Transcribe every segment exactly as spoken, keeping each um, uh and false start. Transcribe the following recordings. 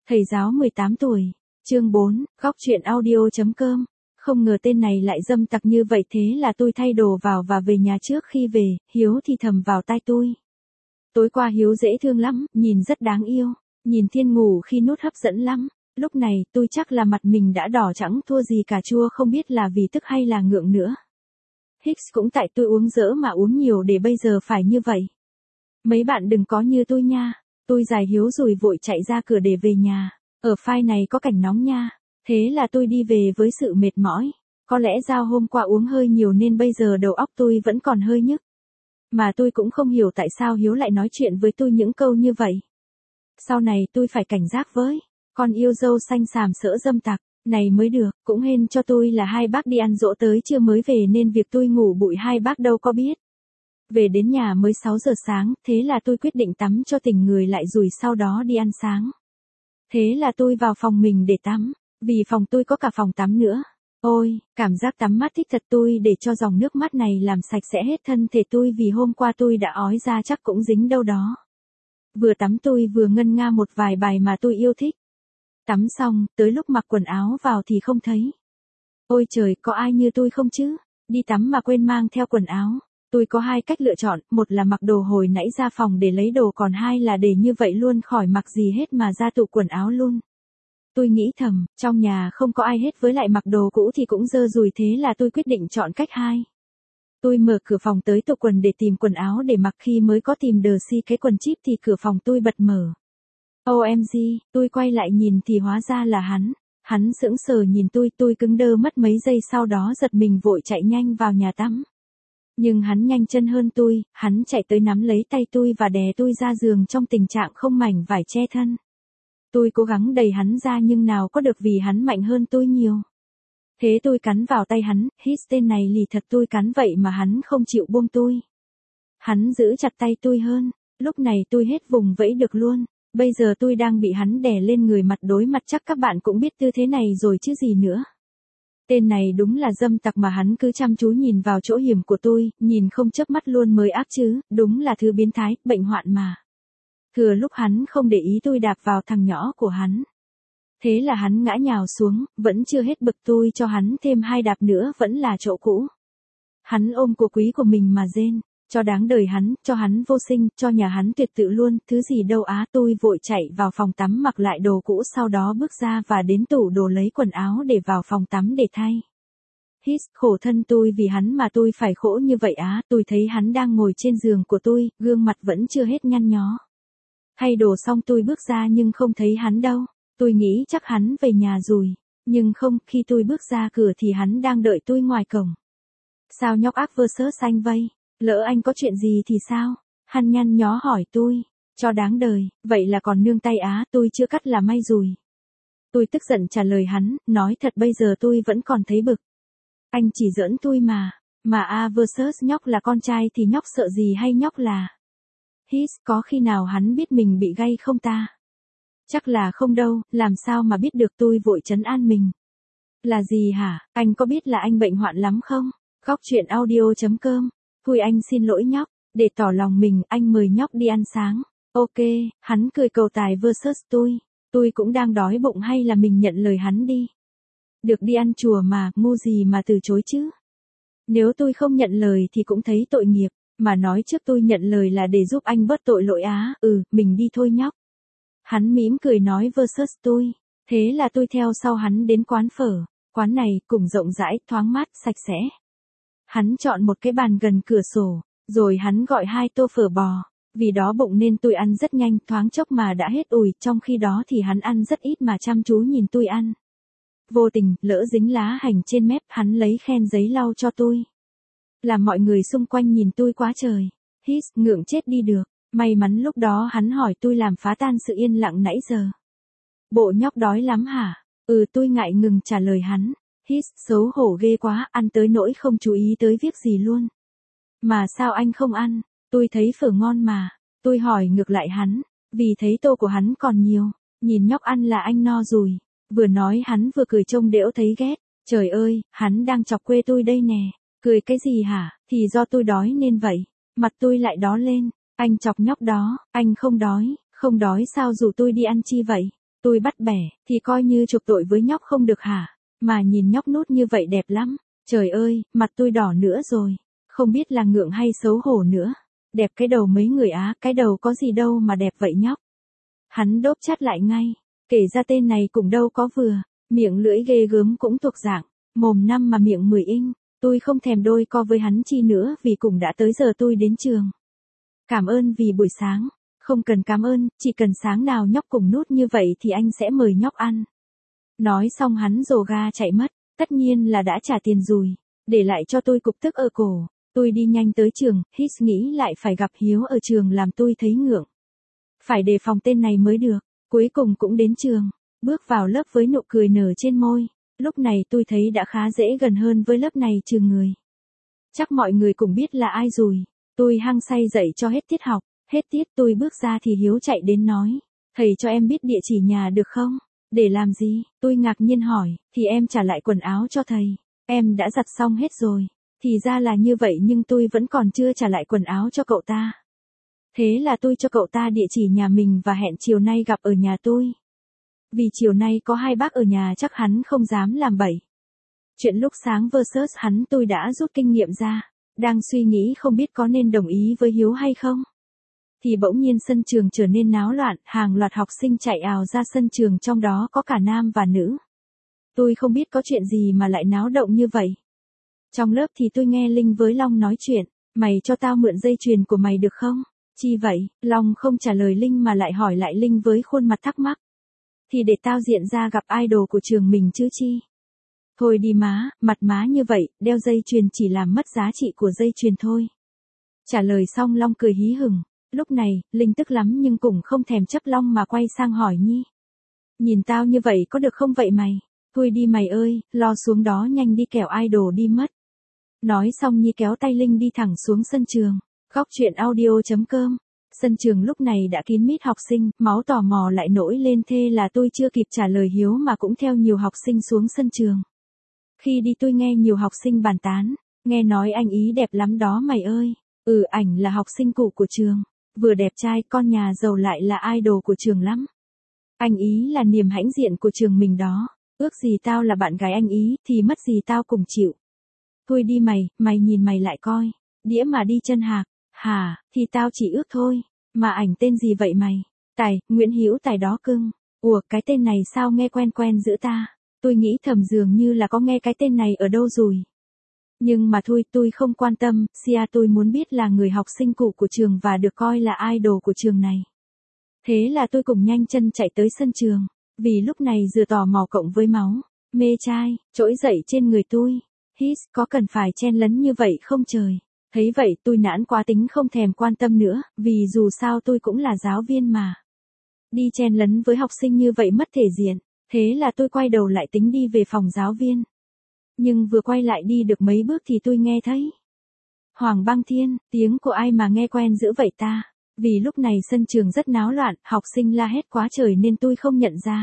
Thầy giáo mười tám tuổi, chương bốn, góc truyện audio.com. Không ngờ tên này lại dâm tặc như vậy, thế là tôi thay đồ vào và về nhà. Trước khi về, Hiếu thì thầm vào tai tôi. Tối qua Hiếu dễ thương lắm, nhìn rất đáng yêu, nhìn Thiên ngủ khi nút hấp dẫn lắm. Lúc này tôi chắc là mặt mình đã đỏ chẳng thua gì cà chua, không biết là vì tức hay là ngượng nữa. Hicks cũng tại tôi uống dỡ mà uống nhiều để bây giờ phải như vậy. Mấy bạn đừng có như tôi nha. Tôi giải Hiếu rồi vội chạy ra cửa để về nhà. Ở file này có cảnh nóng nha. Thế là tôi đi về với sự mệt mỏi. Có lẽ do hôm qua uống hơi nhiều nên bây giờ đầu óc tôi vẫn còn hơi nhức. Mà tôi cũng không hiểu tại sao Hiếu lại nói chuyện với tôi những câu như vậy. Sau này tôi phải cảnh giác với con yêu dâu xanh xàm sỡ dâm tặc này mới được. Cũng hên cho tôi là hai bác đi ăn dỗ tới trưa mới về nên việc tôi ngủ bụi hai bác đâu có biết. Về đến nhà mới sáu giờ sáng, thế là tôi quyết định tắm cho tỉnh người lại rồi sau đó đi ăn sáng. Thế là tôi vào phòng mình để tắm, vì phòng tôi có cả phòng tắm nữa. Ôi, cảm giác tắm mát thích thật, tôi để cho dòng nước mát này làm sạch sẽ hết thân thể tôi vì hôm qua tôi đã ói ra chắc cũng dính đâu đó. Vừa tắm tôi vừa ngân nga một vài bài mà tôi yêu thích. Tắm xong, tới lúc mặc quần áo vào thì không thấy. Ôi trời, có ai như tôi không chứ? Đi tắm mà quên mang theo quần áo. Tôi có hai cách lựa chọn, một là mặc đồ hồi nãy ra phòng để lấy đồ, còn hai là để như vậy luôn khỏi mặc gì hết mà ra tủ quần áo luôn. Tôi nghĩ thầm, trong nhà không có ai hết với lại mặc đồ cũ thì cũng dơ rùi, thế là tôi quyết định chọn cách hai. Tôi mở cửa phòng tới tủ quần để tìm quần áo để mặc, khi mới có tìm đờ si cái quần chip thì cửa phòng tôi bật mở. ô em giê, tôi quay lại nhìn thì hóa ra là hắn. Hắn sững sờ nhìn tôi, tôi cứng đơ mất mấy giây, sau đó giật mình vội chạy nhanh vào nhà tắm. Nhưng hắn nhanh chân hơn tôi, hắn chạy tới nắm lấy tay tôi và đè tôi ra giường trong tình trạng không mảnh vải che thân. Tôi cố gắng đẩy hắn ra nhưng nào có được vì hắn mạnh hơn tôi nhiều. Thế tôi cắn vào tay hắn, hít, tên này lì thật, tôi cắn vậy mà hắn không chịu buông tôi. Hắn giữ chặt tay tôi hơn, lúc này tôi hết vùng vẫy được luôn. Bây giờ tôi đang bị hắn đè lên người mặt đối mặt, chắc các bạn cũng biết tư thế này rồi chứ gì nữa. Tên này đúng là dâm tặc mà, hắn cứ chăm chú nhìn vào chỗ hiểm của tôi, nhìn không chớp mắt luôn mới ác chứ, đúng là thứ biến thái, bệnh hoạn mà. Thừa lúc hắn không để ý tôi đạp vào thằng nhỏ của hắn. Thế là hắn ngã nhào xuống, vẫn chưa hết bực tôi cho hắn thêm hai đạp nữa vẫn là chỗ cũ. Hắn ôm của quý của mình mà rên, cho đáng đời hắn, cho hắn vô sinh, cho nhà hắn tuyệt tự luôn, thứ gì đâu á. Tôi vội chạy vào phòng tắm mặc lại đồ cũ, sau đó bước ra và đến tủ đồ lấy quần áo để vào phòng tắm để thay. Hít, khổ thân tôi vì hắn mà tôi phải khổ như vậy á. Tôi thấy hắn đang ngồi trên giường của tôi, gương mặt vẫn chưa hết nhăn nhó. Thay đồ xong tôi bước ra nhưng không thấy hắn đâu. Tôi nghĩ chắc hắn về nhà rồi. Nhưng không, khi tôi bước ra cửa thì hắn đang đợi tôi ngoài cổng. Sao nhóc ác vơ sớ xanh vây? Lỡ anh có chuyện gì thì sao? Hắn nhăn nhó hỏi tôi. Cho đáng đời, vậy là còn nương tay á, tôi chưa cắt là may rồi. Tôi tức giận trả lời hắn, nói thật bây giờ tôi vẫn còn thấy bực. Anh chỉ giỡn tôi mà, mà a versus nhóc là con trai thì nhóc sợ gì hay nhóc là. Hít, có khi nào hắn biết mình bị gay không ta? Chắc là không đâu, làm sao mà biết được, tôi vội trấn an mình. Là gì hả, anh có biết là anh bệnh hoạn lắm không? Góc truyện audio.com. Thôi anh xin lỗi nhóc, để tỏ lòng mình, anh mời nhóc đi ăn sáng. Ok, hắn cười cầu tài versus tôi. Tôi cũng đang đói bụng, hay là mình nhận lời hắn đi. Được đi ăn chùa mà, ngu gì mà từ chối chứ. Nếu tôi không nhận lời thì cũng thấy tội nghiệp, mà nói trước tôi nhận lời là để giúp anh bớt tội lỗi á. Ừ, mình đi thôi nhóc. Hắn mỉm cười nói versus tôi. Thế là tôi theo sau hắn đến quán phở. Quán này cũng rộng rãi, thoáng mát, sạch sẽ. Hắn chọn một cái bàn gần cửa sổ, rồi hắn gọi hai tô phở bò. Vì đói bụng nên tôi ăn rất nhanh, thoáng chốc mà đã hết ủi, trong khi đó thì hắn ăn rất ít mà chăm chú nhìn tôi ăn. Vô tình, lỡ dính lá hành trên mép, hắn lấy khen giấy lau cho tôi. Làm mọi người xung quanh nhìn tôi quá trời. Hít, ngượng chết đi được. May mắn lúc đó hắn hỏi tôi làm phá tan sự yên lặng nãy giờ. Bộ nhóc đói lắm hả? Ừ, tôi ngại ngừng trả lời hắn. Hít, xấu hổ ghê quá, ăn tới nỗi không chú ý tới việc gì luôn. Mà sao anh không ăn? Tôi thấy phở ngon mà. Tôi hỏi ngược lại hắn, vì thấy tô của hắn còn nhiều. Nhìn nhóc ăn là anh no rồi. Vừa nói hắn vừa cười trông đễu thấy ghét. Trời ơi, hắn đang chọc quê tôi đây nè. Cười cái gì hả? Thì do tôi đói nên vậy. Mặt tôi lại đỏ lên. Anh chọc nhóc đó, anh không đói. Không đói sao rủ tôi đi ăn chi vậy? Tôi bắt bẻ, thì coi như chuộc tội với nhóc không được hả? Mà nhìn nhóc nút như vậy đẹp lắm. Trời ơi, mặt tôi đỏ nữa rồi. Không biết là ngượng hay xấu hổ nữa. Đẹp cái đầu mấy người Á, cái đầu có gì đâu mà đẹp vậy nhóc. Hắn đốp chát lại ngay. Kể ra tên này cũng đâu có vừa. Miệng lưỡi ghê gớm cũng thuộc dạng. Mồm năm mà miệng mười inch. Tôi không thèm đôi co với hắn chi nữa vì cũng đã tới giờ tôi đến trường. Cảm ơn vì buổi sáng. Không cần cảm ơn, chỉ cần sáng nào nhóc cùng nút như vậy thì anh sẽ mời nhóc ăn. Nói xong hắn rồ ga chạy mất, tất nhiên là đã trả tiền rồi, để lại cho tôi cục tức ở cổ. Tôi đi nhanh tới trường, hít nghĩ lại phải gặp Hiếu ở trường làm tôi thấy ngượng. Phải đề phòng tên này mới được, cuối cùng cũng đến trường, bước vào lớp với nụ cười nở trên môi. Lúc này tôi thấy đã khá dễ gần hơn với lớp này trường người. Chắc mọi người cũng biết là ai rồi, tôi hăng say dậy cho hết tiết học. Hết tiết tôi bước ra thì Hiếu chạy đến nói, thầy cho em biết địa chỉ nhà được không? Để làm gì? Tôi ngạc nhiên hỏi, thì em trả lại quần áo cho thầy. Em đã giặt xong hết rồi. Thì ra là như vậy nhưng tôi vẫn còn chưa trả lại quần áo cho cậu ta. Thế là tôi cho cậu ta địa chỉ nhà mình và hẹn chiều nay gặp ở nhà tôi. Vì chiều nay có hai bác ở nhà chắc hắn không dám làm bậy. Chuyện lúc sáng versus hắn tôi đã rút kinh nghiệm ra. Đang suy nghĩ không biết có nên đồng ý với Hiếu hay không. Thì bỗng nhiên sân trường trở nên náo loạn, hàng loạt học sinh chạy ào ra sân trường trong đó có cả nam và nữ. Tôi không biết có chuyện gì mà lại náo động như vậy. Trong lớp thì tôi nghe Linh với Long nói chuyện, mày cho tao mượn dây chuyền của mày được không? Chi vậy? Long không trả lời Linh mà lại hỏi lại Linh với khuôn mặt thắc mắc. Thì để tao diện ra gặp idol của trường mình chứ chi. Thôi đi má, mặt má như vậy, đeo dây chuyền chỉ làm mất giá trị của dây chuyền thôi. Trả lời xong Long cười hí hửng. Lúc này, Linh tức lắm nhưng cũng không thèm chấp Long mà quay sang hỏi Nhi. Nhìn tao như vậy có được không vậy mày? Thôi đi mày ơi, lo xuống đó nhanh đi kẻo idol đi mất. Nói xong Nhi kéo tay Linh đi thẳng xuống sân trường. Góc truyện audio chấm com. Sân trường lúc này đã kín mít học sinh, máu tò mò lại nổi lên thê là tôi chưa kịp trả lời Hiếu mà cũng theo nhiều học sinh xuống sân trường. Khi đi tôi nghe nhiều học sinh bàn tán, nghe nói anh ý đẹp lắm đó mày ơi. Ừ, ảnh là học sinh cũ của trường. Vừa đẹp trai, con nhà giàu lại là idol của trường lắm. Anh ý là niềm hãnh diện của trường mình đó. Ước gì tao là bạn gái anh ý, thì mất gì tao cùng chịu. Thôi đi mày, mày nhìn mày lại coi. Đĩa mà đi chân hạc. Hả, thì tao chỉ ước thôi. Mà ảnh tên gì vậy mày? Tài, Nguyễn Hữu Tài đó cưng. Ủa, cái tên này sao nghe quen quen giữa ta? Tôi nghĩ thầm dường như là có nghe cái tên này ở đâu rồi. Nhưng mà thôi tôi không quan tâm, Sia tôi muốn biết là người học sinh cũ của trường và được coi là idol của trường này. Thế là tôi cùng nhanh chân chạy tới sân trường, vì lúc này vừa tò mò cộng với máu, mê trai, trỗi dậy trên người tôi. Hít, có cần phải chen lấn như vậy không trời? Thấy vậy tôi nản quá tính không thèm quan tâm nữa, vì dù sao tôi cũng là giáo viên mà. Đi chen lấn với học sinh như vậy mất thể diện, thế là tôi quay đầu lại tính đi về phòng giáo viên. Nhưng vừa quay lại đi được mấy bước thì tôi nghe thấy. Hoàng Băng Thiên, tiếng của ai mà nghe quen dữ vậy ta? Vì lúc này sân trường rất náo loạn, học sinh la hét quá trời nên tôi không nhận ra.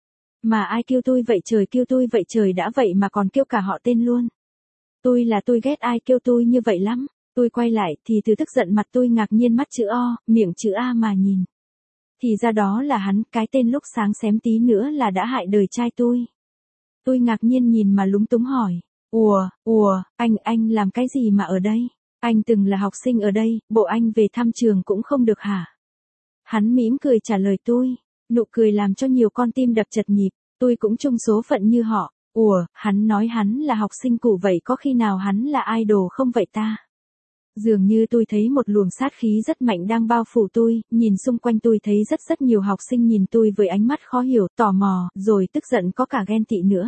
Mà ai kêu tôi vậy trời kêu tôi vậy trời đã vậy mà còn kêu cả họ tên luôn. Tôi là tôi ghét ai kêu tôi như vậy lắm. Tôi quay lại thì từ tức giận mặt tôi ngạc nhiên mắt chữ O, miệng chữ A mà nhìn. Thì ra đó là hắn, cái tên lúc sáng xém tí nữa là đã hại đời trai tôi. Tôi ngạc nhiên nhìn mà lúng túng hỏi. Ủa, ủa, anh, anh làm cái gì mà ở đây? Anh từng là học sinh ở đây, bộ anh về thăm trường cũng không được hả? Hắn mỉm cười trả lời tôi. Nụ cười làm cho nhiều con tim đập chật nhịp. Tôi cũng chung số phận như họ. Ủa, hắn nói hắn là học sinh cũ vậy có khi nào hắn là idol không vậy ta? Dường như tôi thấy một luồng sát khí rất mạnh đang bao phủ tôi, nhìn xung quanh tôi thấy rất rất nhiều học sinh nhìn tôi với ánh mắt khó hiểu, tò mò, rồi tức giận có cả ghen tị nữa.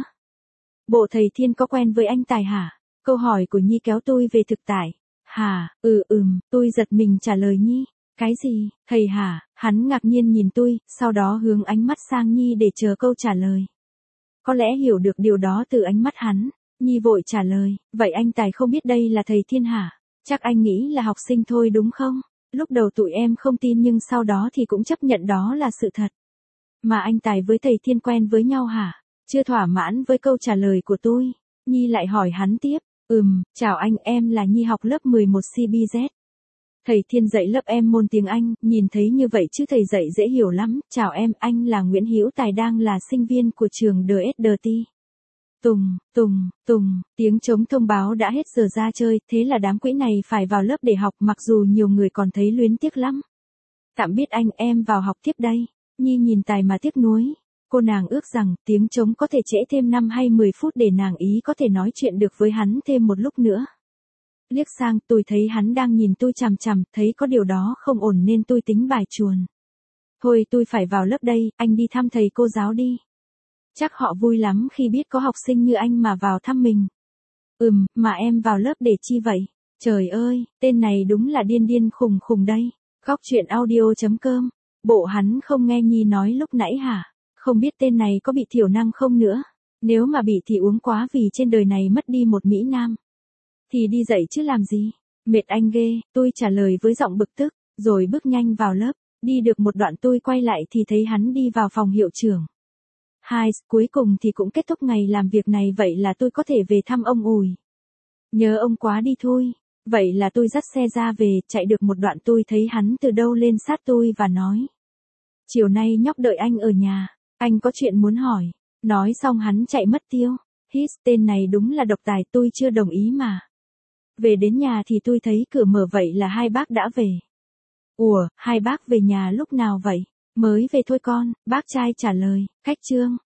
Bộ thầy Thiên có quen với anh Tài hả? Câu hỏi của Nhi kéo tôi về thực tại. Hả, ừ ừm, tôi giật mình trả lời Nhi. Cái gì, thầy hả? Hắn ngạc nhiên nhìn tôi, sau đó hướng ánh mắt sang Nhi để chờ câu trả lời. Có lẽ hiểu được điều đó từ ánh mắt hắn, Nhi vội trả lời, vậy anh Tài không biết đây là thầy Thiên hả? Chắc anh nghĩ là học sinh thôi đúng không? Lúc đầu tụi em không tin nhưng sau đó thì cũng chấp nhận đó là sự thật. Mà anh Tài với thầy Thiên quen với nhau hả? Chưa thỏa mãn với câu trả lời của tôi, Nhi lại hỏi hắn tiếp, ừm, chào anh em là Nhi học lớp mười một C B Z. Thầy Thiên dạy lớp em môn tiếng Anh, nhìn thấy như vậy chứ thầy dạy dễ hiểu lắm. Chào em, anh là Nguyễn Hữu Tài đang là sinh viên của trường đê ét đê tê. Tùng, tùng, tùng, tiếng trống thông báo đã hết giờ ra chơi, thế là đám quỹ này phải vào lớp để học mặc dù nhiều người còn thấy luyến tiếc lắm. Tạm biệt anh, em vào học tiếp đây. Nhi nhìn Tài mà tiếc nuối. Cô nàng ước rằng tiếng trống có thể trễ thêm năm hay mười phút để nàng ý có thể nói chuyện được với hắn thêm một lúc nữa. Liếc sang, tôi thấy hắn đang nhìn tôi chằm chằm, thấy có điều đó không ổn nên tôi tính bài chuồn. Thôi tôi phải vào lớp đây, anh đi thăm thầy cô giáo đi. Chắc họ vui lắm khi biết có học sinh như anh mà vào thăm mình. Ừm, mà em vào lớp để chi vậy? Trời ơi, tên này đúng là điên điên khùng khùng đây. Góc truyện audio chấm com. Bộ hắn không nghe Nhi nói lúc nãy hả? Không biết tên này có bị thiểu năng không nữa. Nếu mà bị thì uống quá vì trên đời này mất đi một mỹ nam. Thì đi dạy chứ làm gì? Mệt anh ghê, tôi trả lời với giọng bực tức, rồi bước nhanh vào lớp. Đi được một đoạn tôi quay lại thì thấy hắn đi vào phòng hiệu trưởng. Hai, cuối cùng thì cũng kết thúc ngày làm việc này, vậy là tôi có thể về thăm ông ủi. Nhớ ông quá đi thôi. Vậy là tôi dắt xe ra về, chạy được một đoạn tôi thấy hắn từ đâu lên sát tôi và nói. Chiều nay nhóc đợi anh ở nhà, anh có chuyện muốn hỏi. Nói xong hắn chạy mất tiêu. Hít, tên này đúng là độc tài, tôi chưa đồng ý mà. Về đến nhà thì tôi thấy cửa mở, vậy là hai bác đã về. Ủa, hai bác về nhà lúc nào vậy? Mới về thôi con, bác trai trả lời. Khách trương.